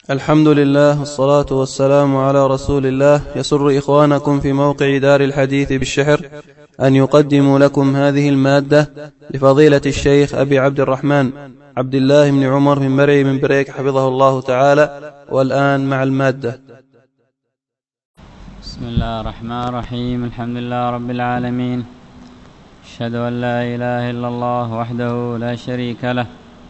الحمد لله والصلاة والسلام على رسول الله. يسر إخوانكم في موقع دار الحديث بالشحر أن يقدموا لكم هذه المادة لفضيلة الشيخ أبي عبد الرحمن عبد الله بن عمر من مرعي من بريك حفظه الله تعالى. والآن مع المادة. بسم الله الرحمن الرحيم. الحمد لله رب العالمين، أشهد أن لا إله إلا الله وحده لا شريك له،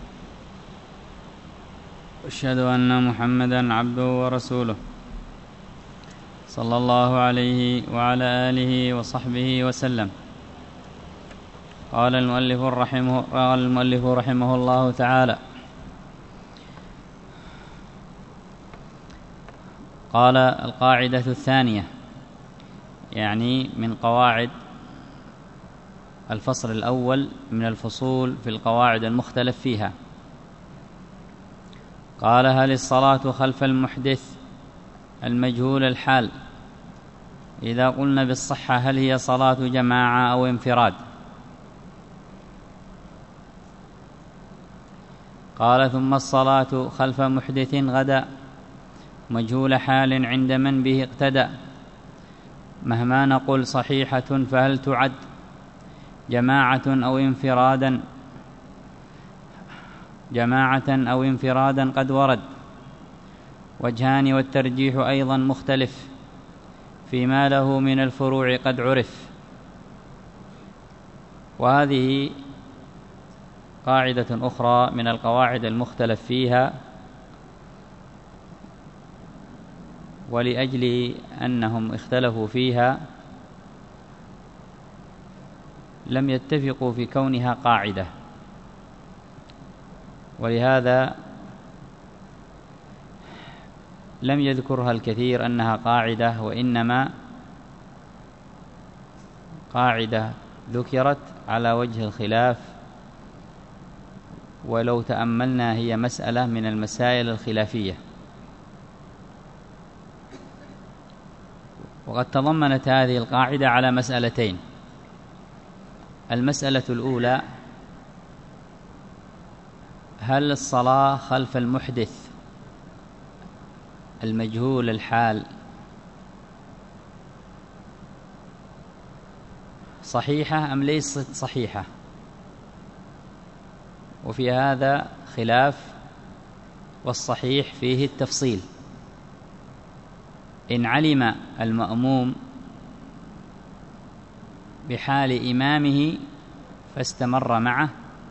أشهد أن محمدا عبده ورسوله، صلى الله عليه وعلى آله وصحبه وسلم. قال المؤلف رحمه الله تعالى: قال القاعدة الثانية، يعني من قواعد الفصل الأول من الفصول في القواعد المختلف فيها. قال: هل الصلاة خلف المحدث المجهول الحال إذا قلنا بالصحة هل هي صلاة جماعة أو انفراد؟ قال: ثم الصلاة خلف محدث غدا مجهول حال عند من به اقتدى، مهما نقل صحيحة فهل تعد جماعة أو انفرادا قد ورد وجهان، والترجيح أيضا مختلف فيما له من الفروع قد عرف. وهذه قاعدة أخرى من القواعد المختلف فيها، ولأجل أنهم اختلفوا فيها لم يتفقوا في كونها قاعدة، ولهذا لم يذكرها الكثير أنها قاعدة، وإنما قاعدة ذكرت على وجه الخلاف، ولو تأملنا هي مسألة من المسائل الخلافية. وقد تضمنت هذه القاعدة على مسألتين. المسألة الأولى: هل الصلاة خلف المحدث المجهول الحال صحيحة أم ليست صحيحة؟ وفي هذا خلاف، والصحيح فيه التفصيل. إن علم المأموم بحال إمامه فاستمر معه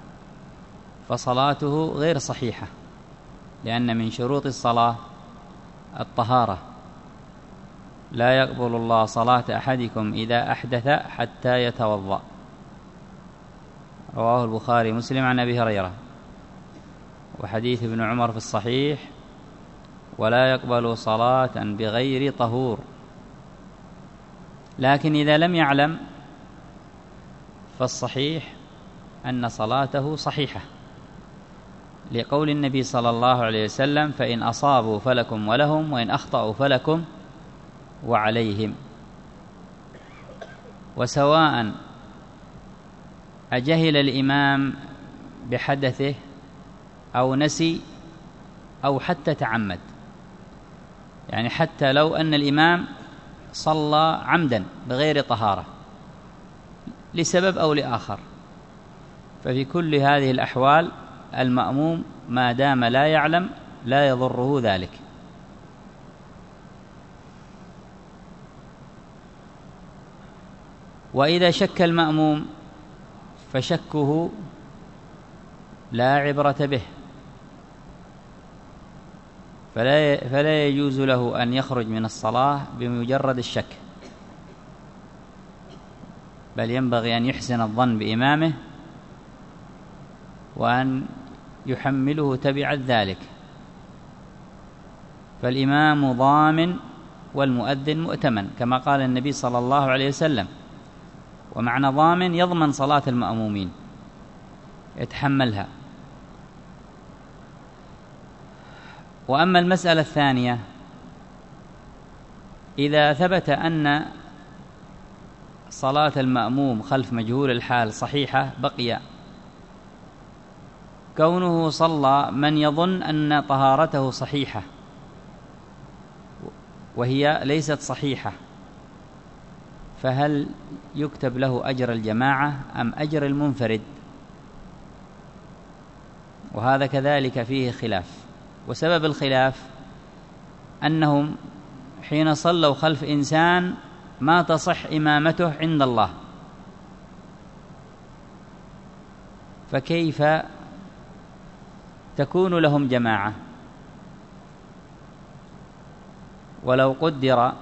فصلاته غير صحيحة، لأن من شروط الصلاة الطهارة. لا يقبل الله صلاة أحدكم إذا أحدث حتى يتوضأ، رواه البخاري مسلم عن أبي هريرة. وحديث ابن عمر في الصحيح: ولا يقبل صلاة بغير طهور. لكن إذا لم يعلم فالصحيح أن صلاته صحيحة، لقول النبي صلى الله عليه وسلم: فإن أصابوا فلكم ولهم، وإن أخطأوا فلكم وعليهم. وسواء أجهل الإمام بحدثه أو نسي أو حتى تعمد، يعني حتى لو أن الإمام صلى عمدا بغير طهارة لسبب أو لآخر، ففي كل هذه الأحوال المأموم ما دام لا يعلم لا يضره ذلك. وإذا شك المأموم فشكه لا عبرة به، فلا يجوز له أن يخرج من الصلاة بمجرد الشك، بل ينبغي أن يحسن الظن بإمامه وأن يحمله تبعا ذلك. فالإمام ضامن والمؤذن مؤتمن، كما قال النبي صلى الله عليه وسلم. ومعنى ضامن يضمن صلاة المأمومين، يتحملها. وأما المسألة الثانية: إذا ثبت أن صلاة المأموم خلف مجهول الحال صحيحة، بقي كونه صلى من يظن أن طهارته صحيحة وهي ليست صحيحة، فهل يكتب له أجر الجماعة أم أجر المنفرد؟ وهذا كذلك فيه خلاف. وسبب الخلاف أنهم حين صلوا خلف إنسان ما تصح إمامته عند الله، فكيف تكون لهم جماعة؟ ولو قدر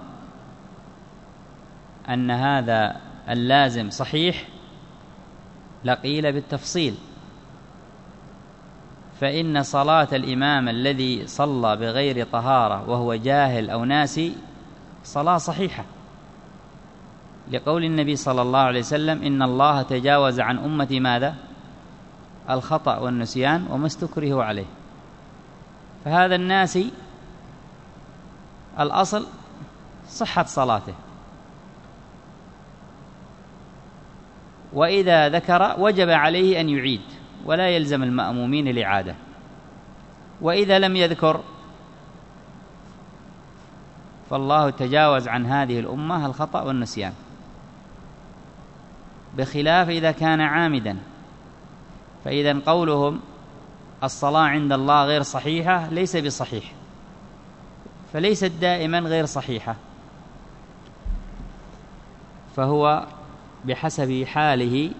أن هذا اللازم صحيح لقيل بالتفصيل، فإن صلاة الإمام الذي صلى بغير طهارة وهو جاهل أو ناسي صلاة صحيحة، لقول النبي صلى الله عليه وسلم: إن الله تجاوز عن أمتي ماذا؟ الخطأ والنسيان وما استكرهوا عليه. فهذا الناسي الأصل صحة صلاته، وإذا ذكر وجب عليه أن يعيد ولا يلزم المأمومين الإعادة، وإذا لم يذكر فالله تجاوز عن هذه الأمة الخطأ والنسيان، بخلاف إذا كان عامدا. فإذا قولهم الصلاة عند الله غير صحيحة ليس بصحيح، فليست دائما غير صحيحة، فهو بحسب حاله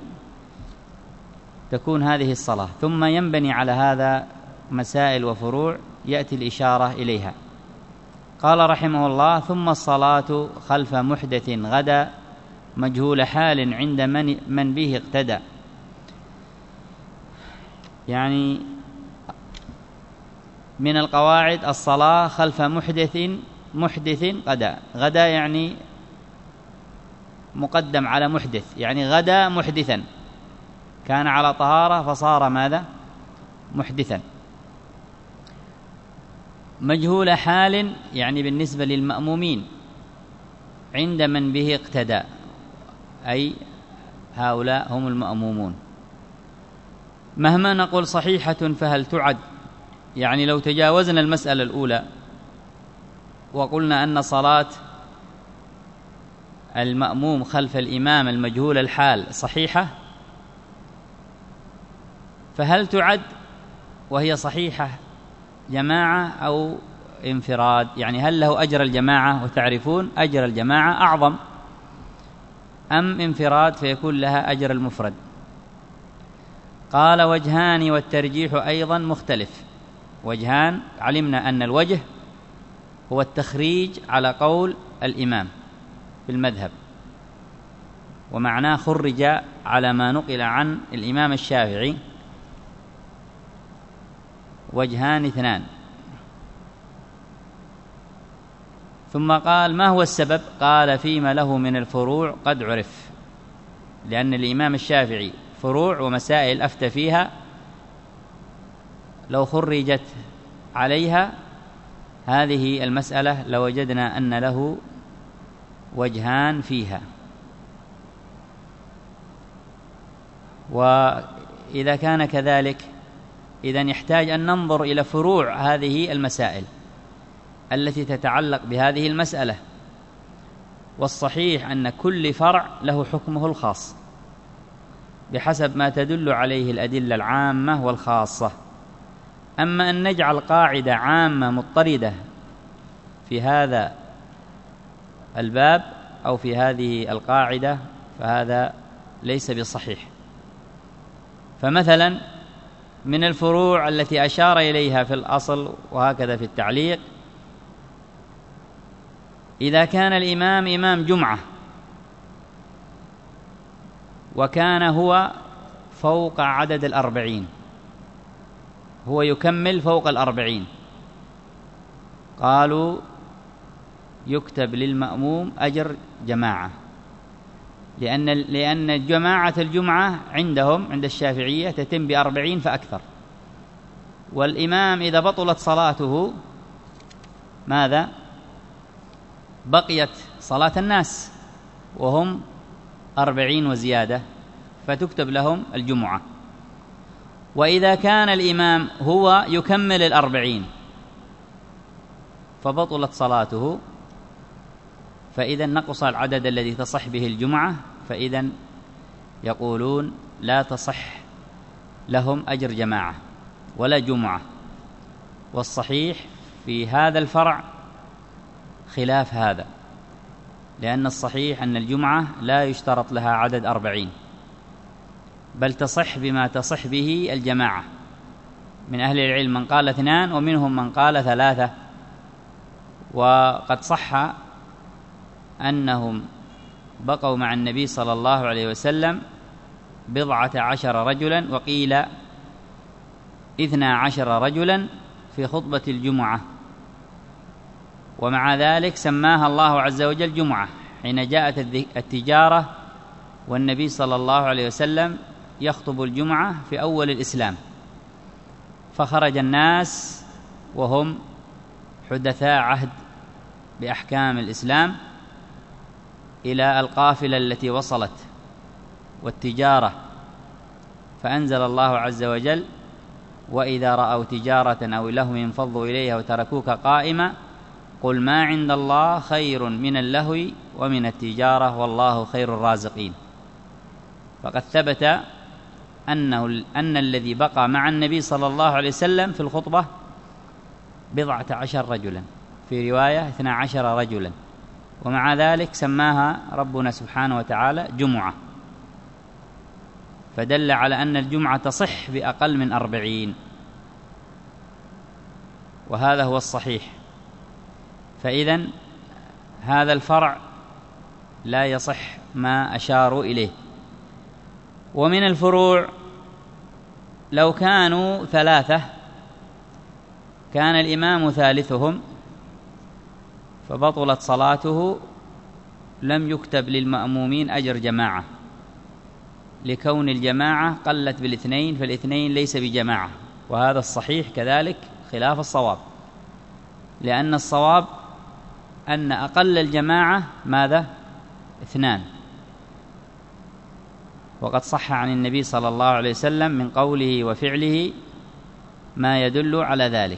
تكون هذه الصلاة. ثم ينبني على هذا مسائل وفروع يأتي الإشارة إليها. قال رحمه الله: ثم الصلاة خلف محدث غدا مجهول حال عند من به اقتدى. يعني من القواعد الصلاة خلف محدث غدا يعني مقدم على محدث، يعني غدا محدثا، كان على طهارة فصار ماذا؟ محدثا. مجهول حال يعني بالنسبة للمأمومين عند من به اقتدى، أي هؤلاء هم المأمومون. مهما نقول صحيحة فهل تعد؟ يعني لو تجاوزنا المسألة الأولى وقلنا أن صلاة المأموم خلف الإمام المجهول الحال صحيحة، فهل تعد وهي صحيحة جماعة أو انفراد؟ يعني هل له أجر الجماعة وتعرفون أجر الجماعة أعظم، أم انفراد فيكون لها أجر المفرد؟ قال: وجهان والترجيح أيضا مختلف. وجهان، علمنا أن الوجه هو التخريج على قول الإمام في المذهب، ومعناه خرج على ما نقل عن الإمام الشافعي. وجهان اثنان. ثم قال: ما هو السبب؟ قال: فيما له من الفروع قد عرف، لأن الإمام الشافعي فروع ومسائل أفتى فيها لو خرجت عليها هذه المسألة لوجدنا أن له وجهان فيها. وإذا كان كذلك إذن يحتاج أن ننظر إلى فروع هذه المسائل التي تتعلق بهذه المسألة، والصحيح أن كل فرع له حكمه الخاص بحسب ما تدل عليه الأدلة العامة والخاصة. أما أن نجعل قاعدة عامة مضطردة في هذا الباب أو في هذه القاعدة فهذا ليس بصحيح. فمثلا من الفروع التي أشار إليها في الأصل وهكذا في التعليق: إذا كان الإمام إمام جمعة وكان هو فوق عدد 40، هو يكمل فوق 40، قالوا يكتب للمأموم أجر جماعة، لأن جماعة الجمعة عندهم عند الشافعية تتم ب40 فأكثر، والإمام إذا بطلت صلاته ماذا؟ بقيت صلاة الناس وهم 40 وزيادة، فتكتب لهم الجمعة. وإذا كان الإمام هو يكمل 40 فبطلت صلاته فإذا نقص العدد الذي تصح به الجمعة، فإذا يقولون لا تصح لهم أجر جماعة ولا جمعة. والصحيح في هذا الفرع خلاف هذا، لأن الصحيح أن الجمعة لا يشترط لها عدد 40، بل تصح بما تصح به الجماعة. من أهل العلم من قال 2، ومنهم من قال 3. وقد صح أنهم بقوا مع النبي صلى الله عليه وسلم 12 رجلا، وقيل 12 رجلا في خطبة الجمعة، ومع ذلك سماها الله عز وجل جمعة حين جاءت التجارة والنبي صلى الله عليه وسلم يخطب الجمعة في أول الإسلام، فخرج الناس وهم حدثاء عهد بأحكام الإسلام إلى القافلة التي وصلت والتجارة، فأنزل الله عز وجل: وإذا رأوا تجارة أو لهوا انفضوا إليها وتركوك قائما قل ما عند الله خير من اللهو ومن التجارة والله خير الرازقين. فقد ثبت أن الذي بقى مع النبي صلى الله عليه وسلم في الخطبة 12 رجلا، في رواية 12 رجلا، ومع ذلك سماها ربنا سبحانه وتعالى جمعة، فدل على أن الجمعة تصح بأقل من 40، وهذا هو الصحيح. فإذن هذا الفرع لا يصح ما أشاروا إليه. ومن الفروع لو كانوا 3 كان الإمام ثالثهم فبطلت صلاته، لم يكتب للمأمومين أجر جماعة، لكون الجماعة قلت بالاثنين، فالاثنين ليس بجماعة، وهذا الصحيح كذلك خلاف الصواب، لأن الصواب أن أقل الجماعة ماذا؟ 2. وقد صح عن النبي صلى الله عليه وسلم من قوله وفعله ما يدل على ذلك.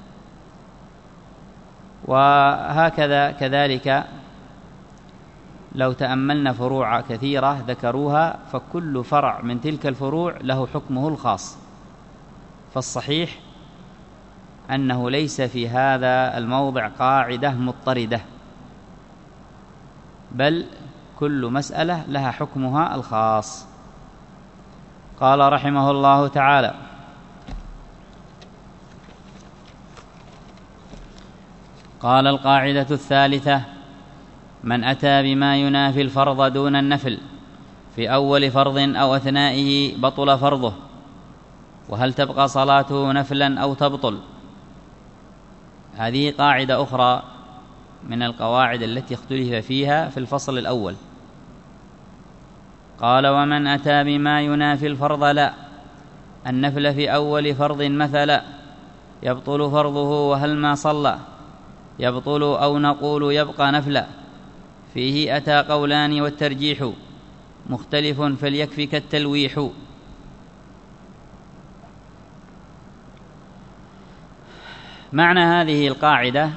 وهكذا كذلك لو تأملنا فروع كثيرة ذكروها، فكل فرع من تلك الفروع له حكمه الخاص، فالصحيح أنه ليس في هذا الموضع قاعدة مضطردة، بل كل مسألة لها حكمها الخاص. قال رحمه الله تعالى: قال القاعدة الثالثة: من أتى بما ينافي الفرض دون النفل في أول فرض أو أثنائه بطل فرضه، وهل تبقى صلاته نفلا أو تبطل؟ هذه قاعدة أخرى من القواعد التي اختلف فيها في الفصل الأول. قال: ومن أتى بما ينافي الفرض لا النفل في أول فرض مثلا يبطل فرضه، وهل ما صلى يبطل أو نقول يبقى نفلا؟ فيه أتى قولان والترجيح مختلف فليكفك التلويح. معنى هذه القاعدة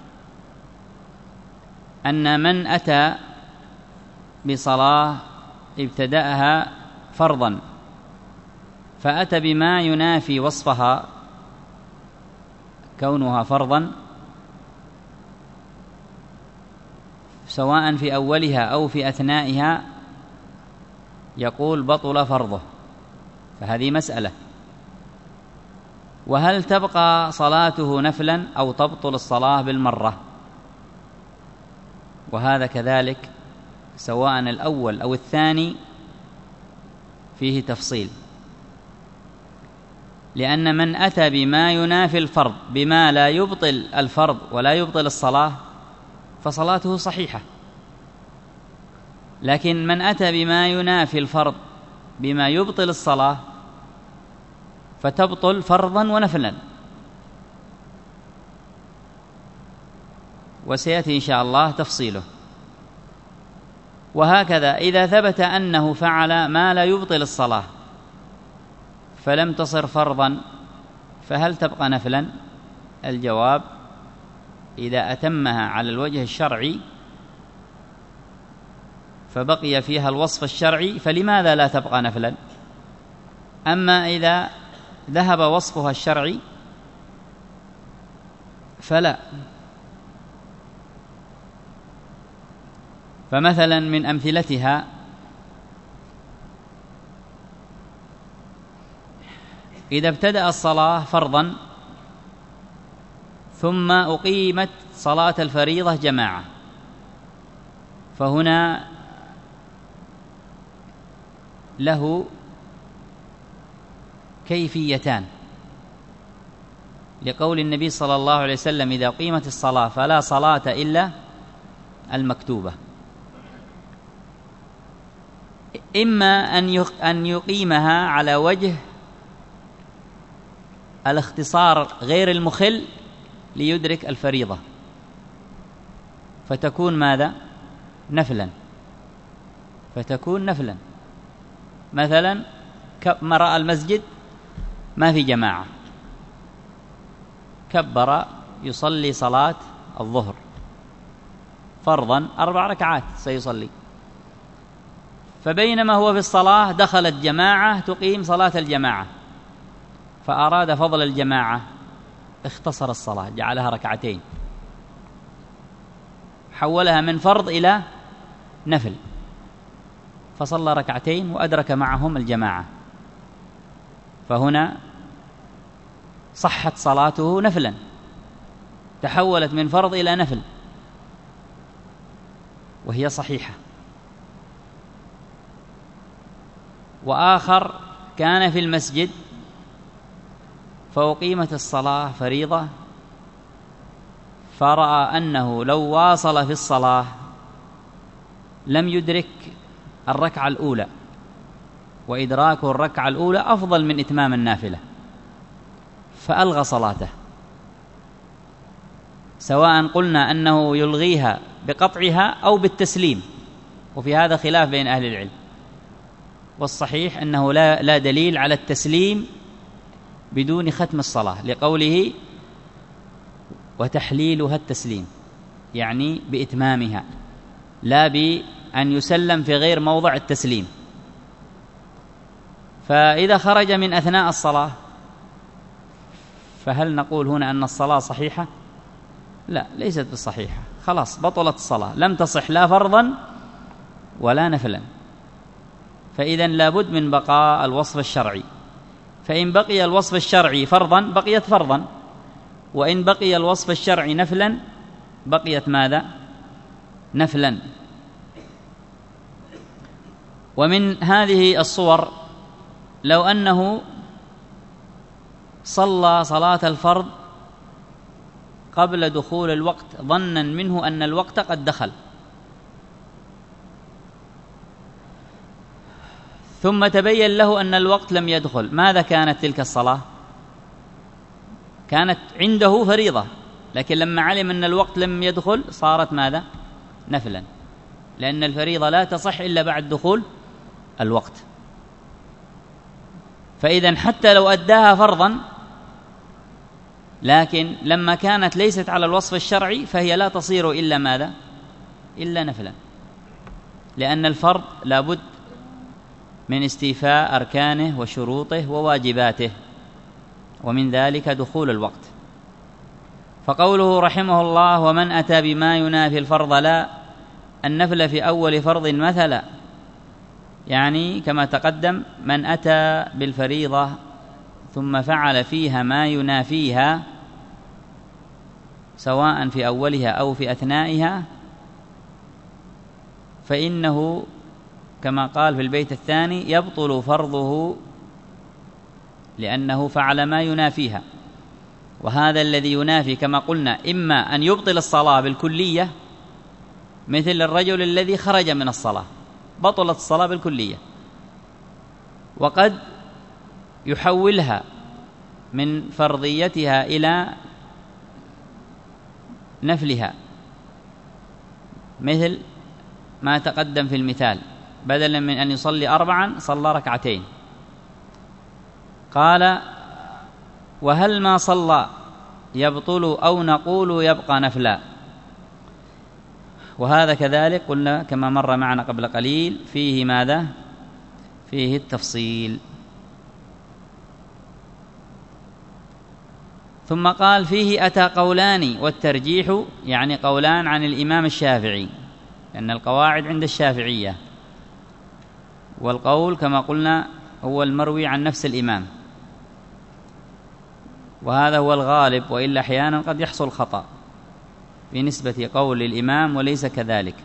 أن من أتى بصلاة ابتدأها فرضا فأتى بما ينافي وصفها كونها فرضا، سواء في أولها أو في أثنائها، يقول بطل فرضه، فهذه مسألة. وهل تبقى صلاته نفلا أو تبطل الصلاة بالمرة؟ وهذا كذلك سواء الأول أو الثاني فيه تفصيل، لأن من أتى بما ينافي الفرض بما لا يبطل الفرض ولا يبطل الصلاة فصلاته صحيحة، لكن من أتى بما ينافي الفرض بما يبطل الصلاة فتبطل فرضا ونفلا. وسيأتي إن شاء الله تفصيله. وهكذا إذا ثبت أنه فعل ما لا يبطل الصلاة فلم تصر فرضا فهل تبقى نفلا؟ الجواب: إذا أتمها على الوجه الشرعي فبقي فيها الوصف الشرعي فلماذا لا تبقى نفلا؟ أما إذا ذهب وصفها الشرعي فلا. فمثلا من أمثلتها إذا ابتدأ الصلاة فرضا ثم أقيمت صلاة الفريضة جماعة، فهنا له كيفيتان، لقول النبي صلى الله عليه وسلم: إذا أقيمت الصلاة فلا صلاة إلا المكتوبة. إما أن يقيمها على وجه الاختصار غير المخل ليدرك الفريضة، فتكون ماذا؟ نفلا. فتكون نفلا. مثلا مرأى المسجد ما في جماعة، كبر يصلي صلاة الظهر فرضا 4 ركعات سيصلي، فبينما هو في الصلاة دخلت جماعة تقيم صلاة الجماعة، فأراد فضل الجماعة، اختصر الصلاة جعلها 2 ركعات، حولها من فرض إلى نفل، فصلى 2 ركعات وأدرك معهم الجماعة، فهنا صحت صلاته نفلا، تحولت من فرض إلى نفل وهي صحيحة. وآخر كان في المسجد فأقيمت الصلاة فريضة، فرأى أنه لو واصل في الصلاة لم يدرك الركعة الأولى، وإدراك الركعة الأولى أفضل من إتمام النافلة، فألغى صلاته، سواء قلنا أنه يلغيها بقطعها أو بالتسليم، وفي هذا خلاف بين أهل العلم، والصحيح أنه لا دليل على التسليم بدون ختم الصلاة، لقوله: وتحليلها التسليم، يعني بإتمامها، لا بأن يسلم في غير موضع التسليم. فإذا خرج من أثناء الصلاة فهل نقول هنا أن الصلاة صحيحة؟ لا، ليست بالصحيحة، خلاص بطلت الصلاة، لم تصح لا فرضا ولا نفلا. فإذن لابد من بقاء الوصف الشرعي، فإن بقي الوصف الشرعي فرضا بقيت فرضا، وإن بقي الوصف الشرعي نفلا بقيت ماذا؟ نفلا. ومن هذه الصور لو أنه صلى صلاة الفرض قبل دخول الوقت ظنا منه أن الوقت قد دخل، ثم تبين له أن الوقت لم يدخل، ماذا كانت تلك الصلاة؟ كانت عنده فريضة، لكن لما علم أن الوقت لم يدخل صارت ماذا؟ نفلا، لأن الفريضة لا تصح إلا بعد دخول الوقت. فإذا حتى لو أداها فرضا، لكن لما كانت ليست على الوصف الشرعي فهي لا تصير إلا ماذا؟ إلا نفلا، لأن الفرض لابد من استيفاء أركانه وشروطه وواجباته، ومن ذلك دخول الوقت. فقوله رحمه الله: ومن أتى بما ينافي الفرض لا النفل في أول فرض مثلا، يعني كما تقدم من أتى بالفريضة ثم فعل فيها ما ينافيها سواء في أولها أو في أثنائها، فإنه كما قال في البيت الثاني يبطل فرضه لأنه فعل ما ينافيها. وهذا الذي ينافي كما قلنا إما أن يبطل الصلاة بالكلية، مثل الرجل الذي خرج من الصلاة بطلت الصلاة بالكلية، وقد يحولها من فرضيتها إلى نفلها، مثل ما تقدم في المثال، بدلا من أن يصلي 4 صلى 2 ركعات. قال: وهل ما صلى يبطل أو نقول يبقى نفلا؟ وهذا كذلك قلنا كما مر معنا قبل قليل فيه ماذا؟ فيه التفصيل. ثم قال فيه أتى قولان والترجيح، يعني قولان عن الإمام الشافعي، لأن القواعد عند الشافعية، والقول كما قلنا هو المروي عن نفس الإمام، وهذا هو الغالب، وإلا أحيانا قد يحصل خطأ بنسبة قول الإمام وليس كذلك.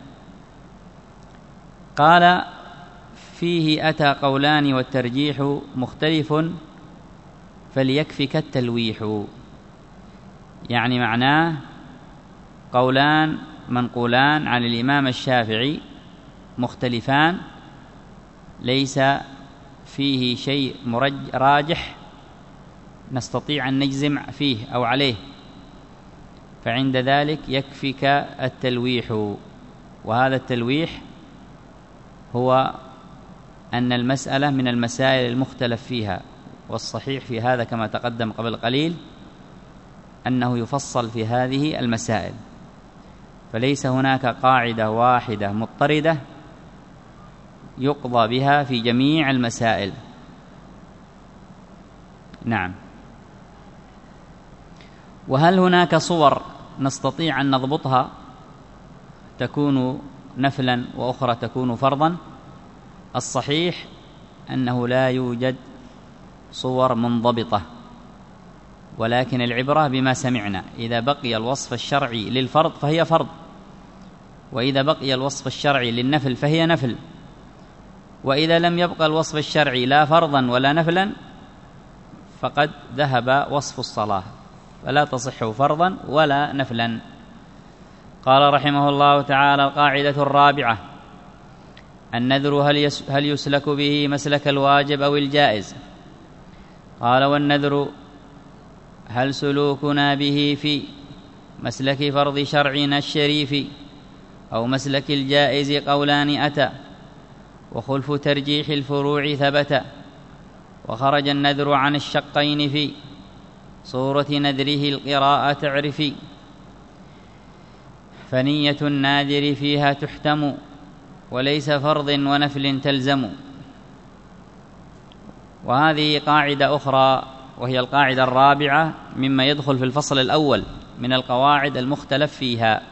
قال فيه أتى قولان والترجيح مختلف فليكفك التلويح، يعني معناه قولان منقولان عن الإمام الشافعي مختلفان، ليس فيه شيء راجح نستطيع أن نجزم فيه أو عليه، فعند ذلك يكفيك التلويح. وهذا التلويح هو أن المسألة من المسائل المختلف فيها، والصحيح في هذا كما تقدم قبل قليل أنه يفصل في هذه المسائل، فليس هناك قاعدة واحدة مضطردة يقضى بها في جميع المسائل. نعم. وهل هناك صور نستطيع أن نضبطها تكون نفلا وأخرى تكون فرضا؟ الصحيح أنه لا يوجد صور منضبطة، ولكن العبرة بما سمعنا. إذا بقي الوصف الشرعي للفرض فهي فرض، وإذا بقي الوصف الشرعي للنفل فهي نفل، وإذا لم يبقى الوصف الشرعي لا فرضا ولا نفلا فقد ذهب وصف الصلاة، فلا تصح فرضا ولا نفلا. قال رحمه الله تعالى: القاعدة الرابعة: النذر هل يسلك به مسلك الواجب أو الجائز؟ قال: والنذر هل سلوكنا به في مسلك فرض شرعنا الشريف أو مسلك الجائز؟ قولان أتى، وخلف ترجيح الفروع ثبت، وخرج النذر عن الشقين في صورة نذره القراءة تعرفي، فنية الناذر فيها تحتم، وليس فرض ونفل تلزم. وهذه قاعدة أخرى وهي القاعدة الرابعة مما يدخل في الفصل الأول من القواعد المختلف فيها.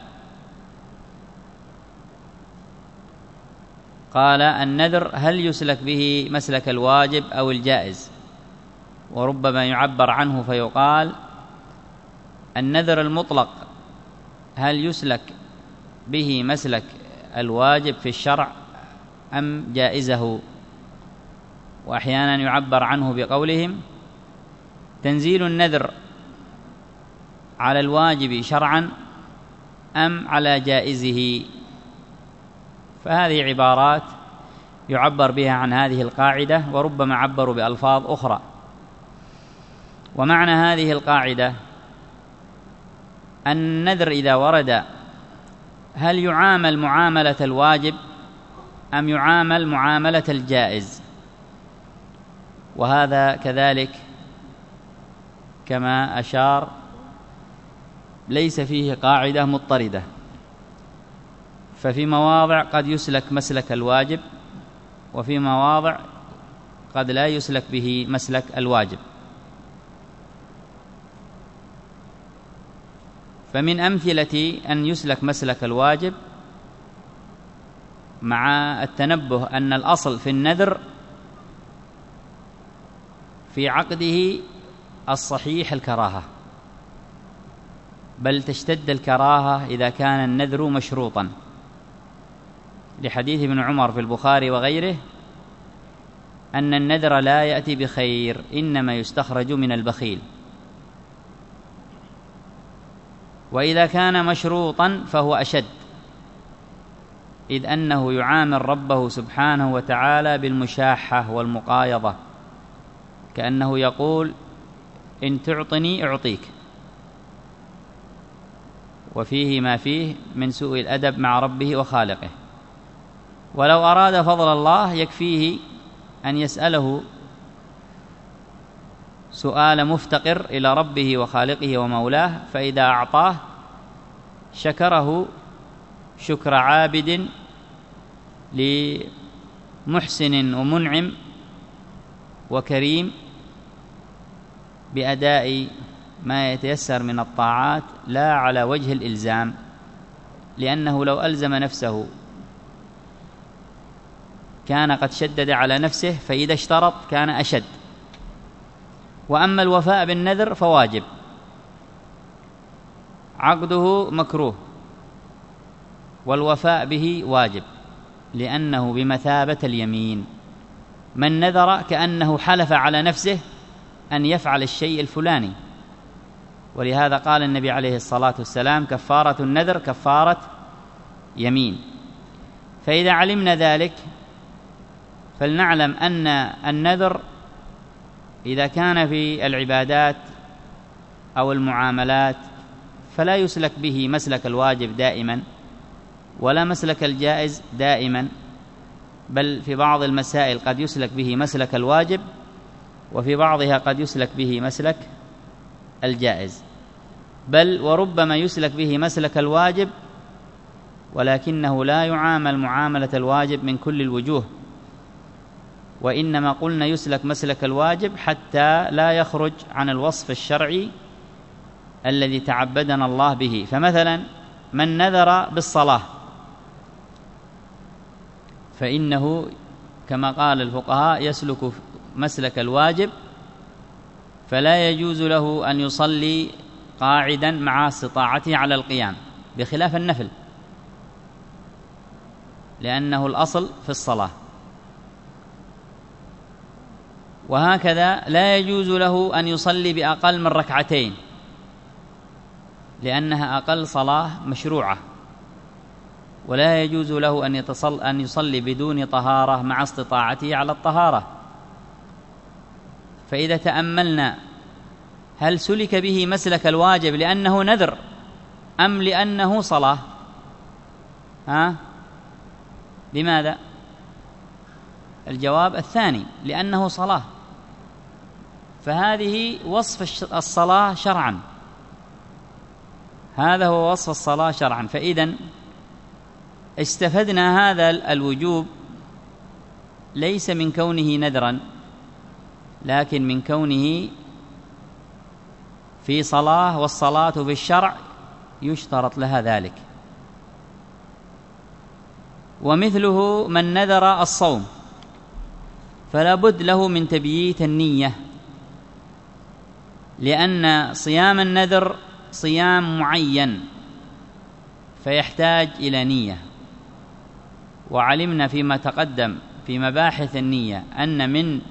قال: النذر هل يسلك به مسلك الواجب أو الجائز؟ وربما يعبر عنه فيقال: النذر المطلق هل يسلك به مسلك الواجب في الشرع أم جائزه؟ وأحيانا يعبر عنه بقولهم: تنزيل النذر على الواجب شرعا أم على جائزه؟ فهذه عبارات يعبر بها عن هذه القاعدة، وربما عبروا بألفاظ أخرى. ومعنى هذه القاعدة أن النذر إذا ورد هل يعامل معاملة الواجب أم يعامل معاملة الجائز؟ وهذا كذلك كما أشار ليس فيه قاعدة مضطردة، ففي مواضع قد يسلك مسلك الواجب، وفي مواضع قد لا يسلك به مسلك الواجب. فمن أمثلة أن يسلك مسلك الواجب مع التنبه أن الأصل في النذر في عقده الصحيح الكراهة، بل تشتد الكراهة إذا كان النذر مشروطا، لحديث ابن عمر في البخاري وغيره أن النذر لا يأتي بخير، إنما يستخرج من البخيل. وإذا كان مشروطا فهو أشد، إذ أنه يعامل ربه سبحانه وتعالى بالمشاحة والمقايضة، كأنه يقول: إن تعطني أعطيك، وفيه ما فيه من سوء الأدب مع ربه وخالقه. ولو أراد فضل الله يكفيه أن يسأله سؤال مفتقر إلى ربه وخالقه ومولاه، فإذا أعطاه شكره شكر عابد لمحسن ومنعم وكريم بأداء ما يتيسر من الطاعات لا على وجه الإلزام، لأنه لو ألزم نفسه كان قد شدد على نفسه، فإذا اشترط كان أشد. وأما الوفاء بالنذر فواجب، عقده مكروه والوفاء به واجب، لأنه بمثابة اليمين. من نذر كأنه حلف على نفسه أن يفعل الشيء الفلاني، ولهذا قال النبي عليه الصلاة والسلام: كفارة النذر كفارة يمين. فإذا علمنا ذلك فلنعلم أن النذر إذا كان في العبادات أو المعاملات فلا يسلك به مسلك الواجب دائما ولا مسلك الجائز دائما، بل في بعض المسائل قد يسلك به مسلك الواجب، وفي بعضها قد يسلك به مسلك الجائز، بل وربما يسلك به مسلك الواجب ولكنه لا يعامل معاملة الواجب من كل الوجوه، وإنما قلنا يسلك مسلك الواجب حتى لا يخرج عن الوصف الشرعي الذي تعبدنا الله به. فمثلا من نذر بالصلاة فإنه كما قال الفقهاء يسلك مسلك الواجب، فلا يجوز له أن يصلي قاعدا مع استطاعته على القيام، بخلاف النفل لأنه الأصل في الصلاة. وهكذا لا يجوز له أن يصلي بأقل من ركعتين لأنها أقل صلاة مشروعة، ولا يجوز له أن يصلي بدون طهارة مع استطاعته على الطهارة. فإذا تأملنا هل سلك به مسلك الواجب لأنه نذر أم لأنه صلاة؟ لماذا؟ الجواب الثاني، لأنه صلاة، فهذه وصف الصلاة شرعا، هذا هو وصف الصلاة شرعا. فإذن استفدنا هذا الوجوب ليس من كونه نذرا، لكن من كونه في صلاة، والصلاة في الشرع يشترط لها ذلك. ومثله من نذر الصوم فلا بد له من تبييت النية، لأن صيام النذر صيام معين فيحتاج إلى نية. وعلمنا فيما تقدم في مباحث النية أن من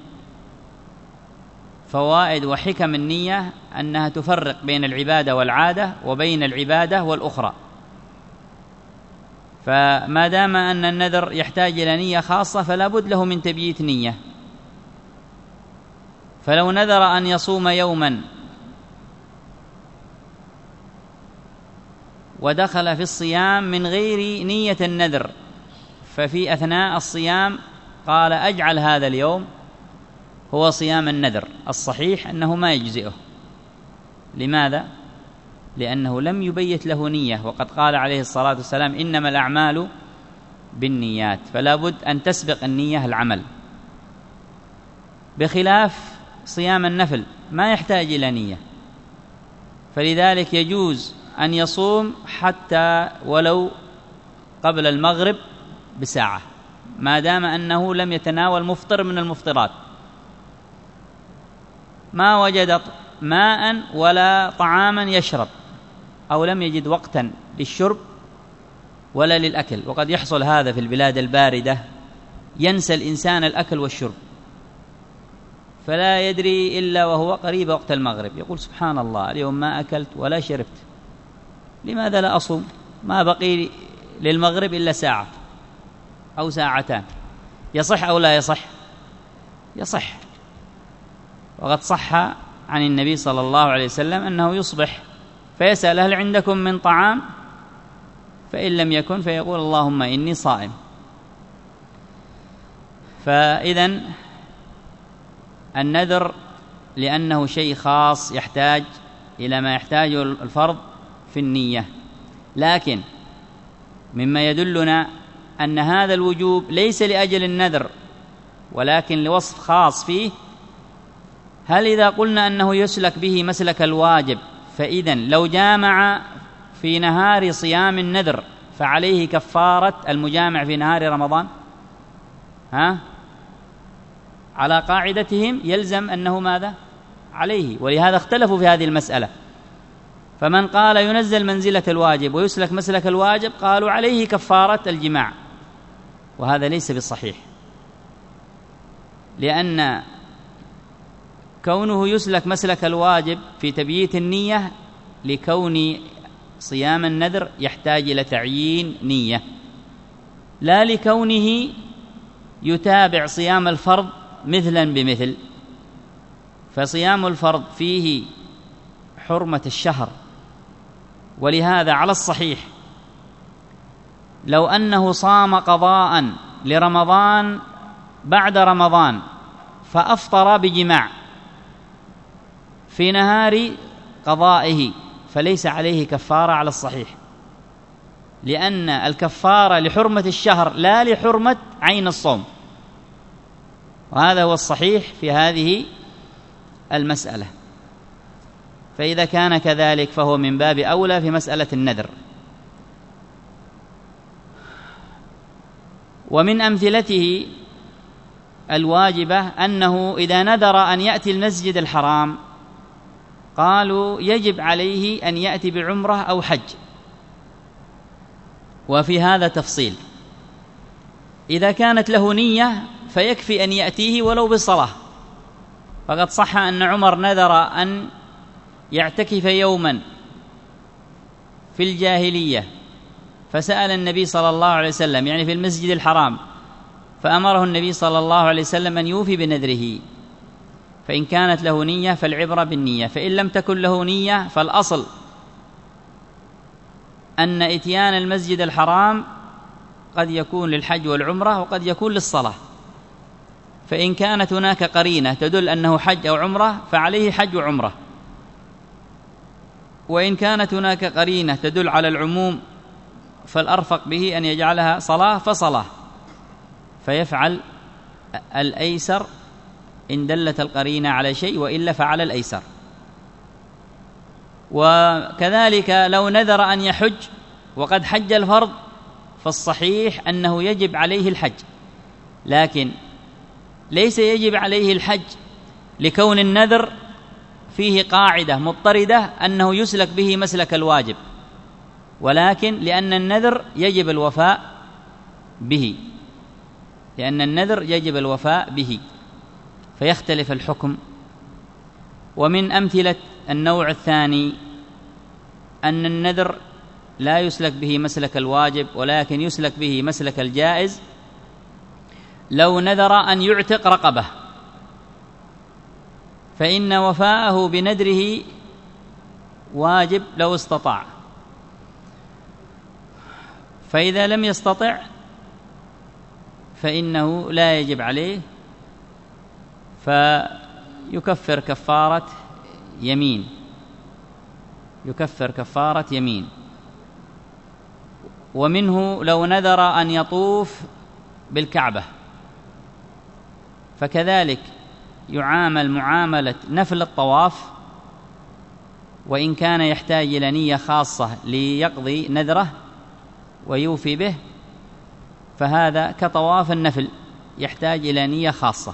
فوائد وحكم النية أنها تفرق بين العبادة والعادة وبين العبادة والأخرى. فما دام أن النذر يحتاج إلى نية خاصة فلا بد له من تبييت نية. فلو نذر أن يصوم يوما ودخل في الصيام من غير نية النذر، ففي أثناء الصيام قال أجعل هذا اليوم هو صيام النذر، الصحيح أنه ما يجزئه. لماذا؟ لأنه لم يبيت له نية، وقد قال عليه الصلاة والسلام إنما الأعمال بالنيات، فلا بد أن تسبق النية العمل، بخلاف صيام النفل ما يحتاج إلى نية. فلذلك يجوز أن يصوم حتى ولو قبل المغرب بساعة، ما دام أنه لم يتناول مفطر من المفطرات، ما وجد ماء ولا طعاما يشرب، أو لم يجد وقتا للشرب ولا للأكل. وقد يحصل هذا في البلاد الباردة، ينسى الإنسان الأكل والشرب، فلا يدري إلا وهو قريب وقت المغرب يقول سبحان الله اليوم ما أكلت ولا شربت، لماذا لا أصوم؟ ما بقي للمغرب إلا ساعة أو ساعتان، يصح أو لا يصح؟ يصح. وقد صح عن النبي صلى الله عليه وسلم أنه يصبح فيسأل هل عندكم من طعام؟ فإن لم يكن فيقول اللهم إني صائم. فإذن النذر لأنه شيء خاص يحتاج إلى ما يحتاجه الفرض في النية، لكن مما يدلنا أن هذا الوجوب ليس لأجل النذر ولكن لوصف خاص فيه. هل إذا قلنا أنه يسلك به مسلك الواجب فإذن لو جامع في نهار صيام النذر فعليه كفارة المجامع في نهار رمضان؟ على قاعدتهم يلزم أنه ماذا؟ عليه. ولهذا اختلفوا في هذه المسألة، فمن قال ينزل منزلة الواجب ويسلك مسلك الواجب قالوا عليه كفارة الجماع، وهذا ليس بالصحيح، لأن كونه يسلك مسلك الواجب في تبييت النية لكون صيام النذر يحتاج إلى تعيين نية، لا لكونه يتابع صيام الفرض مثلا بمثل. فصيام الفرض فيه حرمة الشهر، ولهذا على الصحيح لو أنه صام قضاء لرمضان بعد رمضان فأفطر بجماع في نهار قضائه فليس عليه كفارة على الصحيح، لأن الكفارة لحرمة الشهر لا لحرمة عين الصوم، وهذا هو الصحيح في هذه المسألة. فإذا كان كذلك فهو من باب أولى في مسألة النذر. ومن أمثلته الواجبة أنه إذا نذر أن يأتي المسجد الحرام قالوا يجب عليه أن يأتي بعمرة أو حج، وفي هذا تفصيل. إذا كانت له نية فيكفي أن يأتيه ولو بالصلاة، فقد صح أن عمر نذر أن يعتكف يوما في الجاهلية فسأل النبي صلى الله عليه وسلم يعني في المسجد الحرام، فأمره النبي صلى الله عليه وسلم أن يوفي بنذره، فإن كانت له نية فالعبرة بالنية، فإن لم تكن له نية فالأصل أن إتيان المسجد الحرام قد يكون للحج والعمرة وقد يكون للصلاة، فإن كانت هناك قرينة تدل أنه حج أو عمرة فعليه حج وعمرة، وإن كانت هناك قرينة تدل على العموم فالأرفق به أن يجعلها صلاة فصلاة، فيفعل الأيسر إن دلت القرينة على شيء، وإلا فعل الأيسر. وكذلك لو نذر أن يحج وقد حج الفرض فالصحيح أنه يجب عليه الحج، لكن ليس يجب عليه الحج لكون النذر فيه قاعدة مضطردة أنه يسلك به مسلك الواجب، ولكن لأن النذر يجب الوفاء به، لأن النذر يجب الوفاء به فيختلف الحكم. ومن أمثلة النوع الثاني أن النذر لا يسلك به مسلك الواجب ولكن يسلك به مسلك الجائز. لو نذر أن يعتق رقبة فإن وفاءه بنذره واجب لو استطاع، فإذا لم يستطع فإنه لا يجب عليه، فيكفر كفارة يمين، يكفر كفارة يمين. ومنه لو نذر أن يطوف بالكعبة فكذلك يعامل معاملة نفل الطواف، وإن كان يحتاج إلى نية خاصة ليقضي نذره ويوفي به فهذا كطواف النفل يحتاج إلى نية خاصة.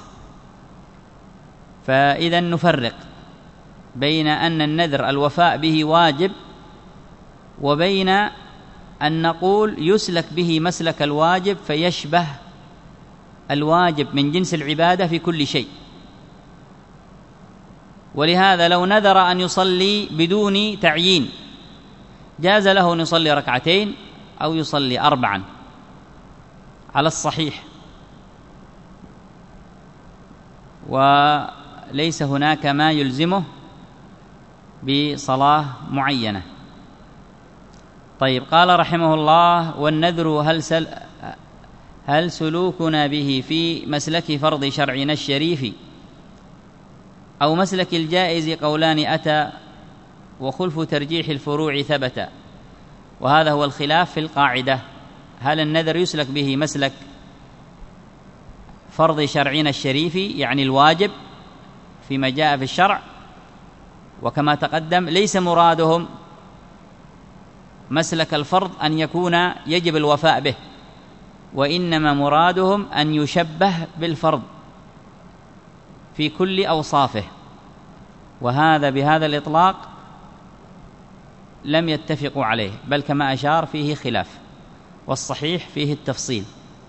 فإذا نفرق بين أن النذر الوفاء به واجب وبين أن نقول يسلك به مسلك الواجب فيشبه الواجب من جنس العبادة في كل شيء. ولهذا لو نذر أن يصلي بدون تعيين جاز له أن يصلي ركعتين أو يصلي 4 على الصحيح، وليس هناك ما يلزمه بصلاة معينة. طيب، قال رحمه الله: والنذر هل سلوكنا به في مسلك فرض شرعنا الشريف أو مسلك الجائز قولان أتى وخلف ترجيح الفروع ثبت. وهذا هو الخلاف في القاعدة، هل النذر يسلك به مسلك فرض شرعنا الشريف يعني الواجب فيما جاء في الشرع؟ وكما تقدم ليس مرادهم مسلك الفرض أن يكون يجب الوفاء به، وإنما مرادهم أن يشبه بالفرض في كل أوصافه، وهذا بهذا الإطلاق لم يتفقوا عليه، بل كما أشار فيه خلاف، والصحيح فيه التفصيل.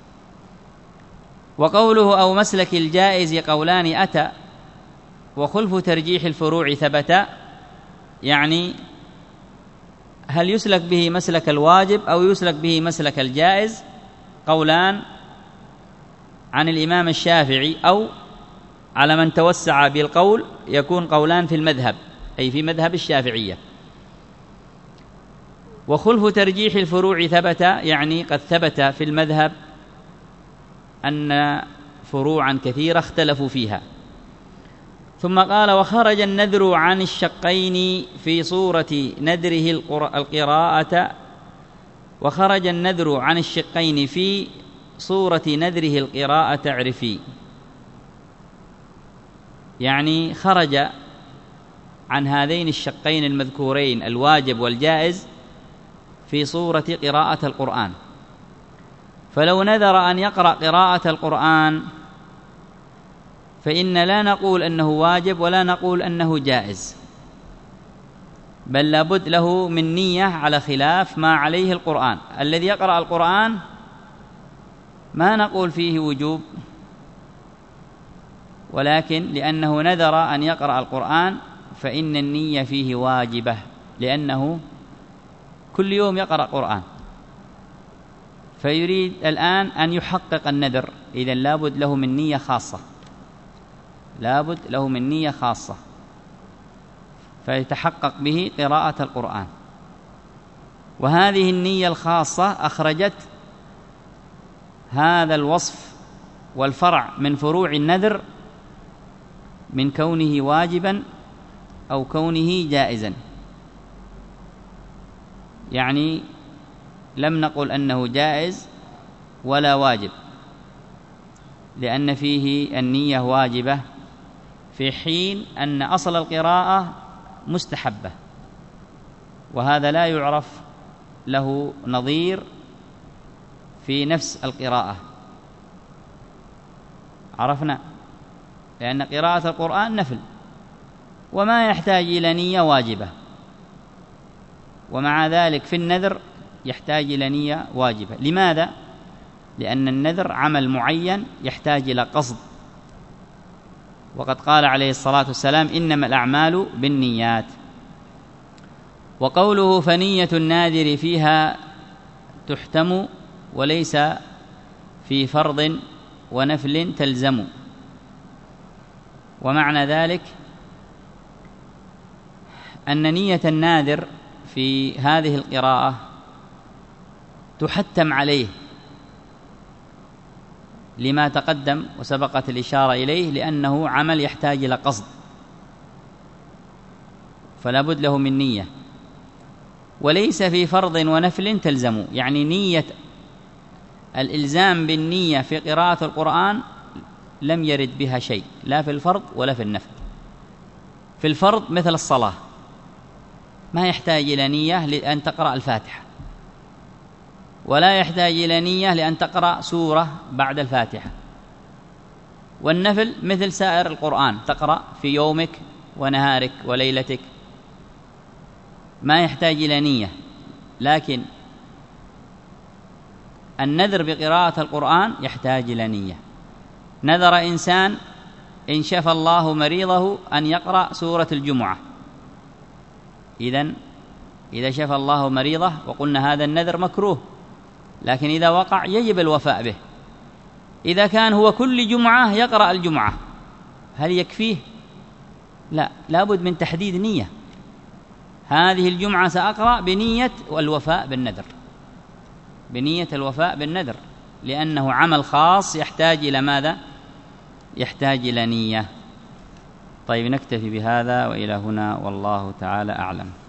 وقوله أو مسلك الجائز قولان أتى، وخلف ترجيح الفروع ثبت، يعني هل يسلك به مسلك الواجب أو يسلك به مسلك الجائز؟ قولان عن الإمام الشافعي، أو على من توسع بالقول يكون قولان في المذهب، أي في مذهب الشافعية. وخلف ترجيح الفروع ثبت، يعني قد ثبت في المذهب أن فروعا كثيرة اختلفوا فيها. ثم قال وخرج النذر عن الشقين في صورة نذره القراءة، وخرج النذر عن الشقين في صورة نذره القراءة اعرفي، يعني خرج عن هذين الشقين المذكورين الواجب والجائز في صورة قراءة القرآن. فلو نذر أن يقرأ قراءة القرآن فإن لا نقول أنه واجب ولا نقول أنه جائز، بل لابد له من نية على خلاف ما عليه القرآن. الذي يقرأ القرآن ما نقول فيه وجوب، ولكن لأنه نذر أن يقرأ القرآن فإن النية فيه واجبة، لأنه كل يوم يقرأ قرآن، فيريد الآن أن يحقق النذر، إذن لابد له من نية خاصة، لابد له من نية خاصة فيتحقق به قراءة القرآن. وهذه النية الخاصة أخرجت هذا الوصف والفرع من فروع النذر من كونه واجبا أو كونه جائزا، يعني لم نقل أنه جائز ولا واجب، لأن فيه النية واجبة، في حين أن أصل القراءة مستحبة، وهذا لا يعرف له نظير في نفس القراءة. عرفنا، لأن قراءة القرآن نفل وما يحتاج إلى نية واجبة، ومع ذلك في النذر يحتاج إلى نية واجبة. لماذا؟ لأن النذر عمل معين يحتاج إلى قصد، وقد قال عليه الصلاة والسلام إنما الأعمال بالنيات. وقوله فنية الناذر فيها تحتم وليس في فرض ونفل تلزم، ومعنى ذلك أن نية الناذر في هذه القراءة تحتم عليه لما تقدم وسبقت الإشارة إليه، لأنه عمل يحتاج إلى قصد، فلا بد له من نية. وليس في فرض ونفل تلزم، يعني نية الإلزام بالنية في قراءة القرآن لم يرد بها شيء، لا في الفرض ولا في النفل. في الفرض مثل الصلاة ما يحتاج إلى نية لأن تقرأ الفاتحة، ولا يحتاج إلى نية لأن تقرأ سورة بعد الفاتحة. والنفل مثل سائر القرآن، تقرأ في يومك ونهارك وليلتك، ما يحتاج إلى نية. لكن النذر بقراءة القرآن يحتاج إلى نية. نذر إنسان إن شفى الله مريضه أن يقرأ سورة الجمعة، إذا شفى الله مريضه، وقلنا هذا النذر مكروه، لكن إذا وقع يجب الوفاء به. إذا كان هو كل جمعة يقرأ الجمعة هل يكفيه؟ لا، لابد من تحديد نية. هذه الجمعة سأقرأ بنية الوفاء بالنذر، بنية الوفاء بالنذر، لأنه عمل خاص يحتاج إلى ماذا؟ يحتاج إلى نية. طيب، نكتفي بهذا وإلى هنا، والله تعالى أعلم.